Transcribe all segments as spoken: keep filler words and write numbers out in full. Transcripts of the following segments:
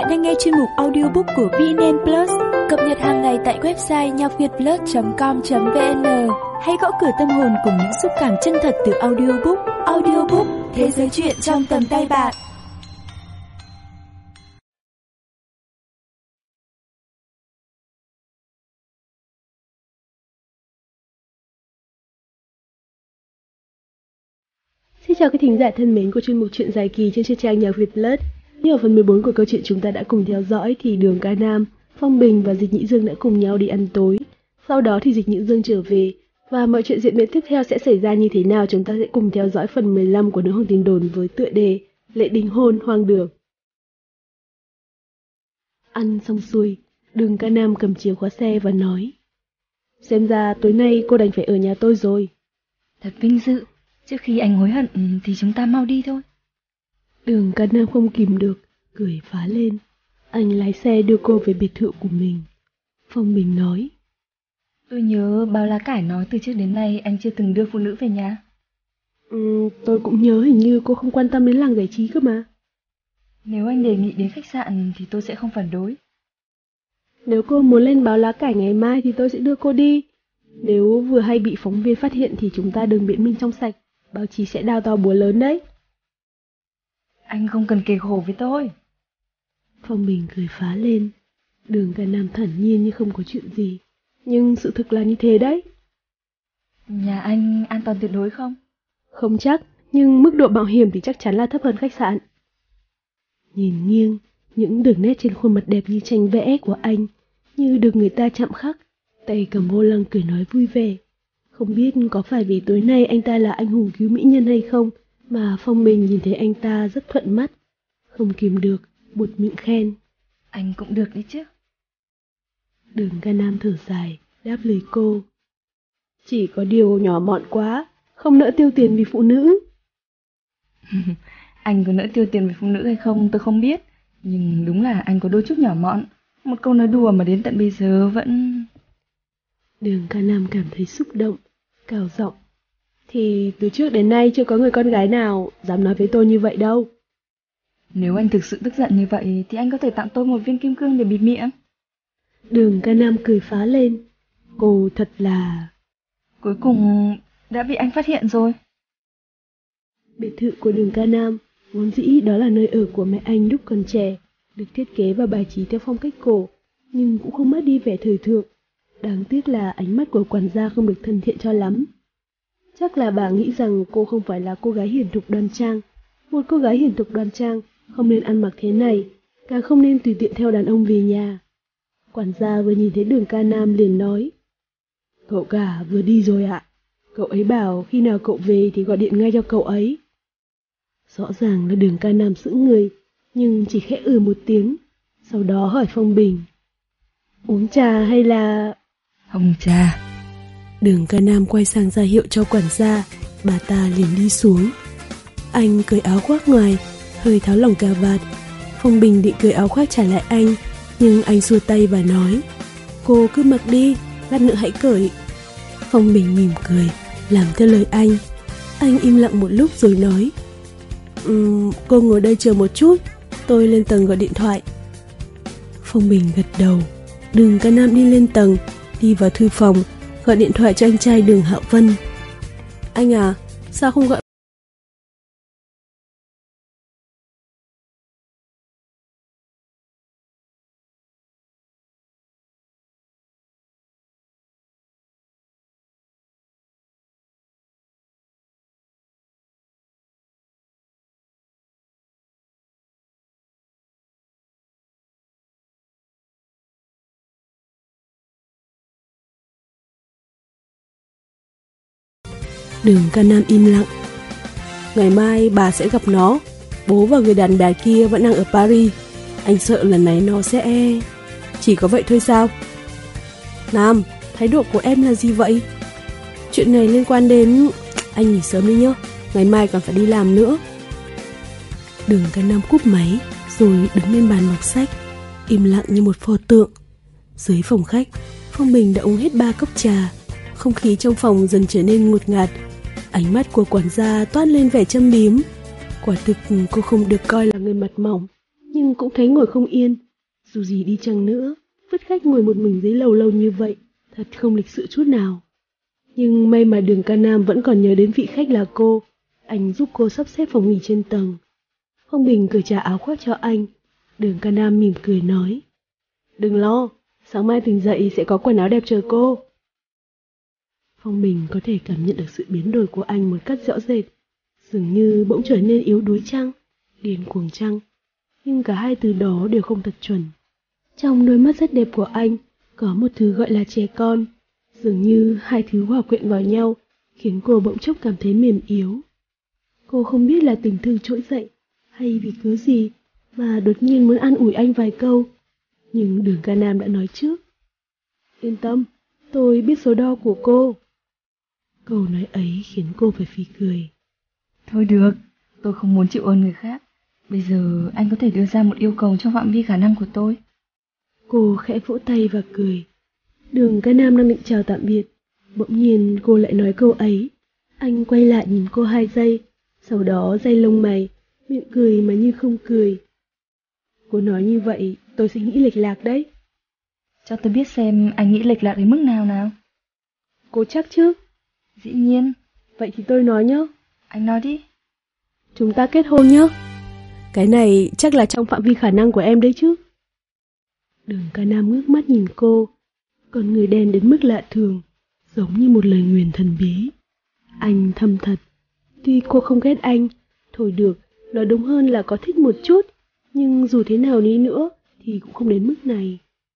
Bạn đang nghe chuyên mục audiobook của vê en en Plus, cập nhật hàng ngày tại website nhạc việt plus chấm com chấm vn. Hãy gõ cửa tâm hồn cùng những xúc cảm chân thật từ audiobook. Audiobook, thế giới chuyện trong tầm tay bạn. Xin chào các thính giả thân mến của chuyên mục truyện dài kỳ trên trang nhạc Việt Plus. Như ở phần mười bốn của câu chuyện chúng ta đã cùng theo dõi thì Đường Ca Nam, Phong Bình và Dịch Nhĩ Dương đã cùng nhau đi ăn tối. Sau đó thì Dịch Nhĩ Dương trở về và mọi chuyện diễn biến tiếp theo sẽ xảy ra như thế nào chúng ta sẽ cùng theo dõi phần mười lăm của Nữ Hoàng Tin Đồn với tựa đề Lễ đính hôn hoang đường. Ăn xong xuôi, Đường Ca Nam cầm chìa khóa xe và nói: Xem ra tối nay cô đành phải ở nhà tôi rồi. Thật vinh dự. Trước khi anh hối hận thì chúng ta mau đi thôi. Đường Ca Nam không kìm được, cười phá lên. Anh lái xe đưa cô về biệt thự của mình. Phong Bình nói: Tôi nhớ Bao Lá Cải nói từ trước đến nay anh chưa từng đưa phụ nữ về nhà. Ừ, tôi cũng nhớ hình như cô không quan tâm đến làng giải trí cơ mà. Nếu anh đề nghị đến khách sạn thì tôi sẽ không phản đối. Nếu cô muốn lên Báo Lá Cải ngày mai thì tôi sẽ đưa cô đi. Nếu vừa hay bị phóng viên phát hiện thì chúng ta đừng biện minh trong sạch. Báo chí sẽ đao to búa lớn đấy. Anh không cần kề khổ với tôi. Phong Bình cười phá lên. Đường Ca Nam thản nhiên như không có chuyện gì. Nhưng sự thực là như thế đấy. Nhà anh an toàn tuyệt đối không? Không chắc, nhưng mức độ mạo hiểm thì chắc chắn là thấp hơn khách sạn. Nhìn nghiêng, những đường nét trên khuôn mặt đẹp như tranh vẽ của anh, như được người ta chạm khắc, tay cầm vô lăng cười nói vui vẻ. Không biết có phải vì tối nay anh ta là anh hùng cứu mỹ nhân hay không, mà Phong Bình nhìn thấy anh ta rất thuận mắt. Không kìm được, buột miệng khen: Anh cũng được đấy chứ. Đường Ca Nam thở dài, đáp lời cô: Chỉ có điều nhỏ mọn quá, không nỡ tiêu tiền vì phụ nữ. Anh có nỡ tiêu tiền vì phụ nữ hay không tôi không biết, nhưng đúng là anh có đôi chút nhỏ mọn. Một câu nói đùa mà đến tận bây giờ vẫn... Đường Ca Nam cảm thấy xúc động, cào giọng: Thì từ trước đến nay chưa có người con gái nào dám nói với tôi như vậy đâu. Nếu anh thực sự tức giận như vậy thì anh có thể tặng tôi một viên kim cương để bịt miệng. Đường Ca Nam cười phá lên. Cô thật là... Cuối cùng đã bị anh phát hiện rồi. Biệt thự của Đường Ca Nam vốn dĩ đó là nơi ở của mẹ anh lúc còn trẻ, được thiết kế và bài trí theo phong cách cổ, nhưng cũng không mất đi vẻ thời thượng. Đáng tiếc là ánh mắt của quản gia không được thân thiện cho lắm. Chắc là bà nghĩ rằng cô không phải là cô gái hiền thục đoan trang. Một cô gái hiền thục đoan trang không nên ăn mặc thế này, càng không nên tùy tiện theo đàn ông về nhà. Quản gia vừa nhìn thấy Đường Ca Nam liền nói: Cậu cả vừa đi rồi ạ. Cậu ấy bảo khi nào cậu về thì gọi điện ngay cho cậu ấy. Rõ ràng là Đường Ca Nam sững người, nhưng chỉ khẽ ừ một tiếng, sau đó hỏi Phong Bình: Uống trà hay là... Hồng trà. Đường Ca Nam quay sang ra hiệu cho quản gia, bà ta liền đi xuống. Anh cởi áo khoác ngoài, hơi tháo lỏng cà vạt. Phong Bình định cởi áo khoác trả lại anh, nhưng anh xua tay và nói: Cô cứ mặc đi, lát nữa hãy cởi. Phong Bình mỉm cười, làm theo lời anh. Anh im lặng một lúc rồi nói: um, Cô ngồi đây chờ một chút, tôi lên tầng gọi điện thoại. Phong Bình gật đầu. Đường Ca Nam đi lên tầng, đi vào thư phòng, gọi điện thoại cho anh trai Đường Hạo Vân. Anh à, sao không gọi... Đường Ca Nam im lặng. Ngày mai bà sẽ gặp nó. Bố và người đàn bà kia vẫn đang ở Paris. Anh sợ lần này nó sẽ... Chỉ có vậy thôi sao? Nam, thái độ của em là gì vậy? Chuyện này liên quan đến... Anh nghỉ sớm đi nhá, ngày mai còn phải đi làm nữa. Đường Ca Nam cúp máy, rồi đứng lên bàn đọc sách, im lặng như một pho tượng. Dưới phòng khách, Phong Bình đã uống hết ba cốc trà. Không khí trong phòng dần trở nên ngột ngạt. Ánh mắt của quản gia toát lên vẻ châm biếm. Quả thực cô không được coi là người mặt mỏng, nhưng cũng thấy ngồi không yên. Dù gì đi chăng nữa, vứt khách ngồi một mình dưới lầu lâu như vậy, thật không lịch sự chút nào. Nhưng may mà Đường Ca Nam vẫn còn nhớ đến vị khách là cô. Anh giúp cô sắp xếp phòng nghỉ trên tầng. Phong Bình cởi trả áo khoác cho anh. Đường Ca Nam mỉm cười nói: "Đừng lo, sáng mai tỉnh dậy sẽ có quần áo đẹp chờ cô." Phong Bình có thể cảm nhận được sự biến đổi của anh một cách rõ rệt, dường như bỗng trở nên yếu đuối chăng, điên cuồng chăng, nhưng cả hai từ đó đều không thật chuẩn. Trong đôi mắt rất đẹp của anh có một thứ gọi là trẻ con, dường như hai thứ hòa quyện vào nhau khiến cô bỗng chốc cảm thấy mềm yếu. Cô không biết là tình thương trỗi dậy hay vì cớ gì mà đột nhiên muốn an ủi anh vài câu, nhưng Đường Ca Nam đã nói trước: "Yên tâm, tôi biết số đo của cô." Câu nói ấy khiến cô phải phì cười. Thôi được, tôi không muốn chịu ơn người khác. Bây giờ anh có thể đưa ra một yêu cầu trong phạm vi khả năng của tôi. Cô khẽ vỗ tay và cười. Đường Ca Nam đang định chào tạm biệt, bỗng nhiên cô lại nói câu ấy. Anh quay lại nhìn cô hai giây, sau đó day lông mày, miệng cười mà như không cười. Cô nói như vậy, tôi sẽ nghĩ lệch lạc đấy. Cho tôi biết xem anh nghĩ lệch lạc đến mức nào nào. Cô chắc chứ? Dĩ nhiên. Vậy thì tôi nói nhá. Anh nói đi. Chúng ta kết hôn nhá. Cái này chắc là trong phạm vi khả năng của em đấy chứ. Đường Ca Nam ngước mắt nhìn cô, con người đen đến mức lạ thường, giống như một lời nguyền thần bí. Anh thầm thật, tuy cô không ghét anh, thôi được, nói đúng hơn là có thích một chút, nhưng dù thế nào đi nữa thì cũng không đến mức này.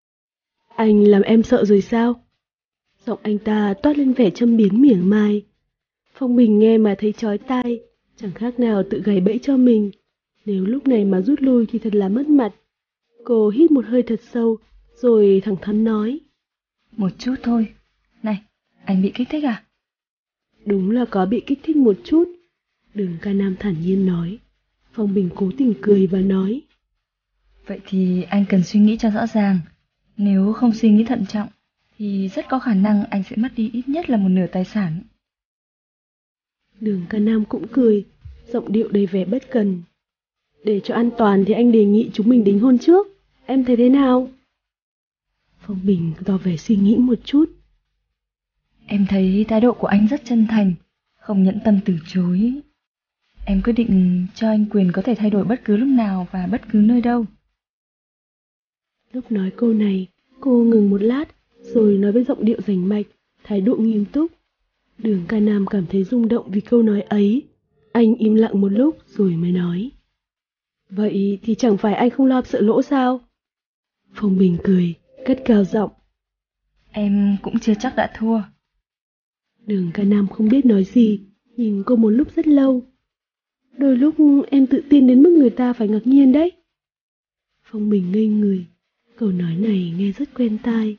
Anh làm em sợ rồi sao? Giọng anh ta toát lên vẻ châm biếm mỉa mai. Phong Bình nghe mà thấy chói tai, chẳng khác nào tự gài bẫy cho mình. Nếu lúc này mà rút lui thì thật là mất mặt. Cô hít một hơi thật sâu, rồi thẳng thắn nói: Một chút thôi. Này, anh bị kích thích à? Đúng là có bị kích thích một chút, Đường Ca Nam thản nhiên nói. Phong Bình cố tình cười và nói: Vậy thì anh cần suy nghĩ cho rõ ràng. Nếu không suy nghĩ thận trọng, thì rất có khả năng anh sẽ mất đi ít nhất là một nửa tài sản. Đường Ca Nam cũng cười, giọng điệu đầy vẻ bất cần. Để cho an toàn thì anh đề nghị chúng mình đính hôn trước. Em thấy thế nào? Phong Bình tỏ vẻ suy nghĩ một chút. Em thấy thái độ của anh rất chân thành, không nhẫn tâm từ chối. Em quyết định cho anh quyền có thể thay đổi bất cứ lúc nào và bất cứ nơi đâu. Lúc nói câu này, cô ngừng một lát, rồi nói với giọng điệu rành mạch, thái độ nghiêm túc. Đường Ca Nam cảm thấy rung động vì câu nói ấy. Anh im lặng một lúc rồi mới nói: Vậy thì chẳng phải anh không lo sợ lỗ sao? Phong Bình cười, cất cao giọng: Em cũng chưa chắc đã thua. Đường Ca Nam không biết nói gì, nhìn cô một lúc rất lâu. Đôi lúc em tự tin đến mức người ta phải ngạc nhiên đấy. Phong Bình ngây người, câu nói này nghe rất quen tai.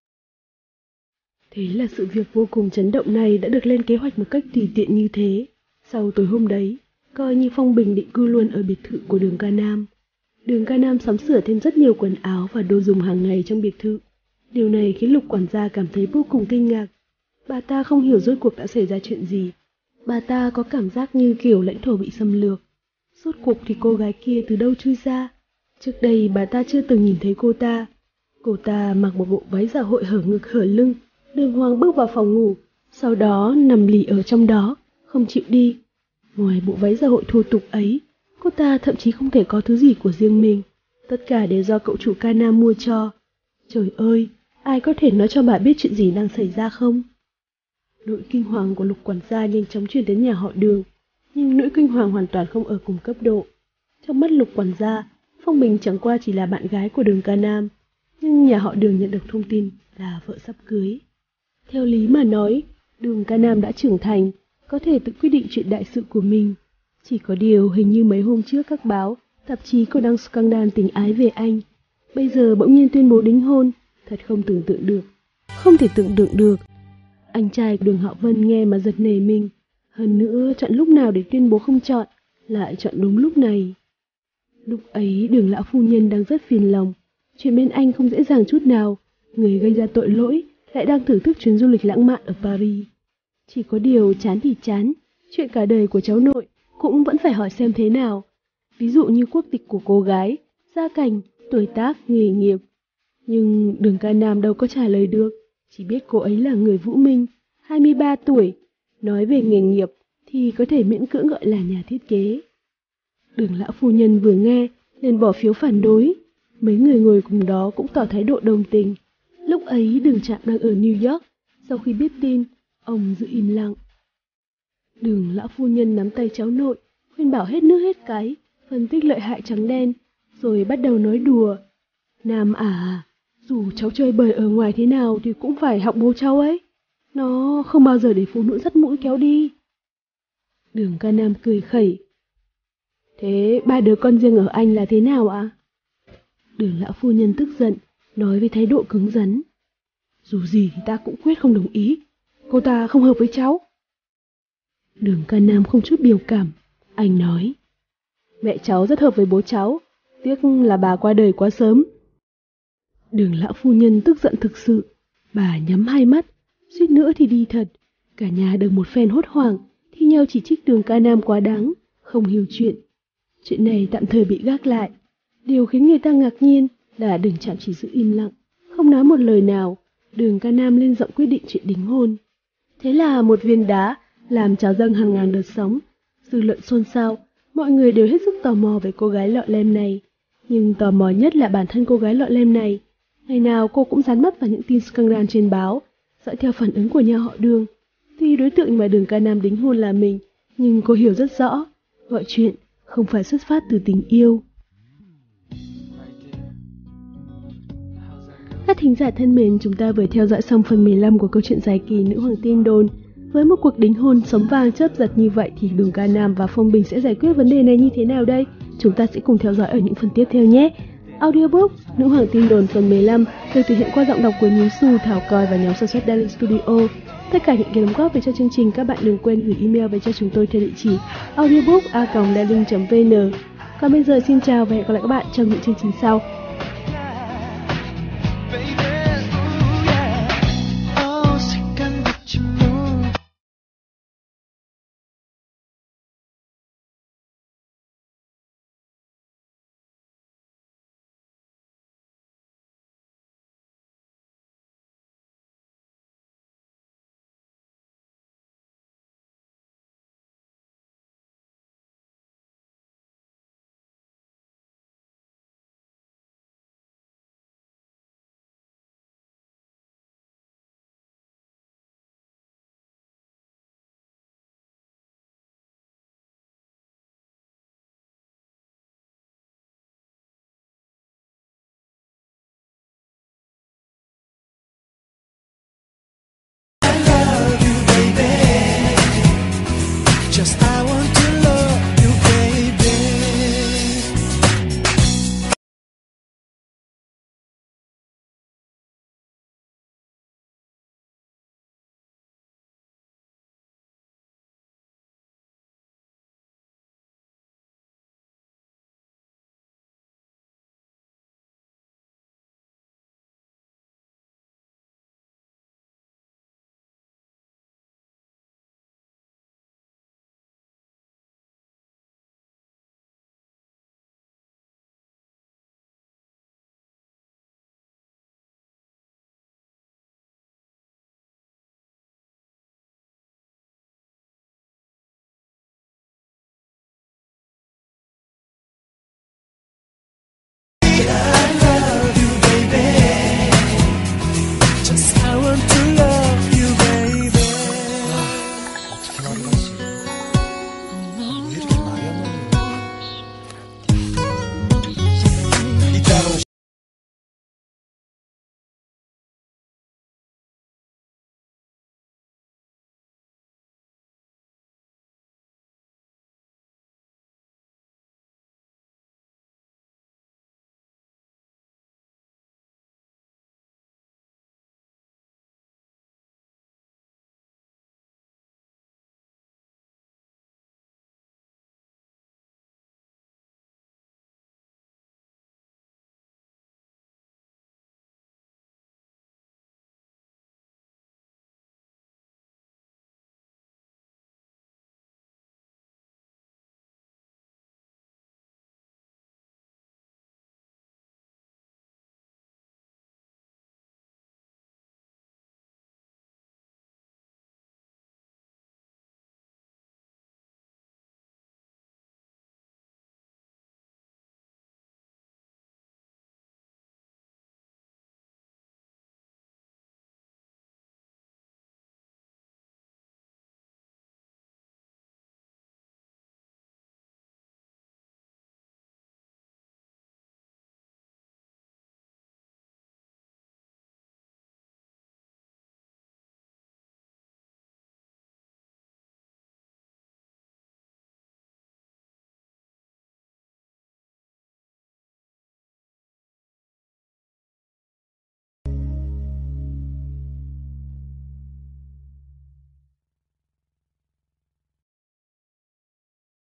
Thế là sự việc vô cùng chấn động này đã được lên kế hoạch một cách tùy tiện như thế. Sau tối hôm đấy, coi như Phong Bình định cư luôn ở biệt thự của Đường Ca Nam. Đường Ca Nam sắm sửa thêm rất nhiều quần áo và đồ dùng hàng ngày trong biệt thự. Điều này khiến Lục quản gia cảm thấy vô cùng kinh ngạc. Bà ta không hiểu rốt cuộc đã xảy ra chuyện gì. Bà ta có cảm giác như kiểu lãnh thổ bị xâm lược. Rốt cuộc thì cô gái kia từ đâu chui ra? Trước đây bà ta chưa từng nhìn thấy cô ta. Cô ta mặc một bộ váy dạ hội hở ngực hở lưng, đường hoàng bước vào phòng ngủ, sau đó nằm lì ở trong đó, không chịu đi. Ngoài bộ váy dạ hội thô tục ấy, cô ta thậm chí không thể có thứ gì của riêng mình. Tất cả đều do cậu chủ Ca Nam mua cho. Trời ơi, ai có thể nói cho bà biết chuyện gì đang xảy ra không? Nỗi kinh hoàng của Lục quản gia nhanh chóng truyền đến nhà họ Đường, nhưng nỗi kinh hoàng hoàn toàn không ở cùng cấp độ. Trong mắt Lục quản gia, Phong Bình chẳng qua chỉ là bạn gái của Đường Ca Nam, nhưng nhà họ Đường nhận được thông tin là vợ sắp cưới. Theo lý mà nói, Đường Ca Nam đã trưởng thành, có thể tự quyết định chuyện đại sự của mình. Chỉ có điều hình như mấy hôm trước các báo, tạp chí còn đăng scandal tình ái về anh. Bây giờ bỗng nhiên tuyên bố đính hôn, thật không tưởng tượng được. Không thể tưởng tượng được. Anh trai Đường Hạo Vân nghe mà giật nảy mình. Hơn nữa chọn lúc nào để tuyên bố không chọn, lại chọn đúng lúc này. Lúc ấy Đường lão phu nhân đang rất phiền lòng. Chuyện bên anh không dễ dàng chút nào. Người gây ra tội lỗi lại đang thưởng thức chuyến du lịch lãng mạn ở Paris. Chỉ có điều chán thì chán, chuyện cả đời của cháu nội cũng vẫn phải hỏi xem thế nào. Ví dụ như quốc tịch của cô gái, gia cảnh, tuổi tác, nghề nghiệp. Nhưng Đường Ca Nam đâu có trả lời được, chỉ biết cô ấy là người Vũ Minh, hai mươi ba tuổi, nói về nghề nghiệp thì có thể miễn cưỡng gọi là nhà thiết kế. Đường lão phu nhân vừa nghe, liền bỏ phiếu phản đối, mấy người ngồi cùng đó cũng tỏ thái độ đồng tình. Lúc ấy Đường Trạm đang ở New York, sau khi biết tin, ông giữ im lặng. Đường lão phu nhân nắm tay cháu nội, khuyên bảo hết nước hết cái, phân tích lợi hại trắng đen, rồi bắt đầu nói đùa. Nam à, dù cháu chơi bời ở ngoài thế nào thì cũng phải học bố cháu ấy. Nó không bao giờ để phụ nữ dắt mũi kéo đi. Đường Ca Nam cười khẩy. Thế ba đứa con riêng ở anh là thế nào ạ? Đường lão phu nhân tức giận, nói với thái độ cứng rắn. Dù gì thì ta cũng quyết không đồng ý. Cô ta không hợp với cháu. Đường Ca Nam không chút biểu cảm. Anh nói. Mẹ cháu rất hợp với bố cháu. Tiếc là bà qua đời quá sớm. Đường lão phu nhân tức giận thực sự. Bà nhắm hai mắt, suýt nữa thì đi thật. Cả nhà được một phen hốt hoảng, thi nhau chỉ trích Đường Ca Nam quá đáng, không hiểu chuyện. Chuyện này tạm thời bị gác lại. Điều khiến người ta ngạc nhiên là Đường Trạm chỉ giữ im lặng, không nói một lời nào. Đường Ca Nam lên giọng quyết định chuyện đính hôn. Thế là một viên đá làm trào dâng hàng ngàn đợt sóng. Dư luận xôn xao, mọi người đều hết sức tò mò về cô gái lọ lem này. Nhưng tò mò nhất là bản thân cô gái lọ lem này. Ngày nào cô cũng dán mắt vào những tin scandal trên báo, dõi theo phản ứng của nhà họ Đường. Tuy đối tượng mà Đường Ca Nam đính hôn là mình, nhưng cô hiểu rất rõ, mọi chuyện không phải xuất phát từ tình yêu. Các thính giả thân mến, chúng ta vừa theo dõi xong phần mười lăm của câu chuyện dài kỳ Nữ Hoàng Tin Đồn. Với một cuộc đính hôn sống vàng chớp giật như vậy thì Đường Ca Nam và Phong Bình sẽ giải quyết vấn đề này như thế nào đây? Chúng ta sẽ cùng theo dõi ở những phần tiếp theo nhé. Audiobook Nữ Hoàng Tin Đồn phần mười lăm được thực hiện qua giọng đọc của Nhím Xu, Thảo Coi và nhóm sản xuất Darling Studio. Tất cả những cái đóng góp về cho chương trình các bạn đừng quên gửi email về cho chúng tôi theo địa chỉ audiobook a còng darling chấm vn. Còn bây giờ xin chào và hẹn gặp lại các bạn trong những chương trình sau.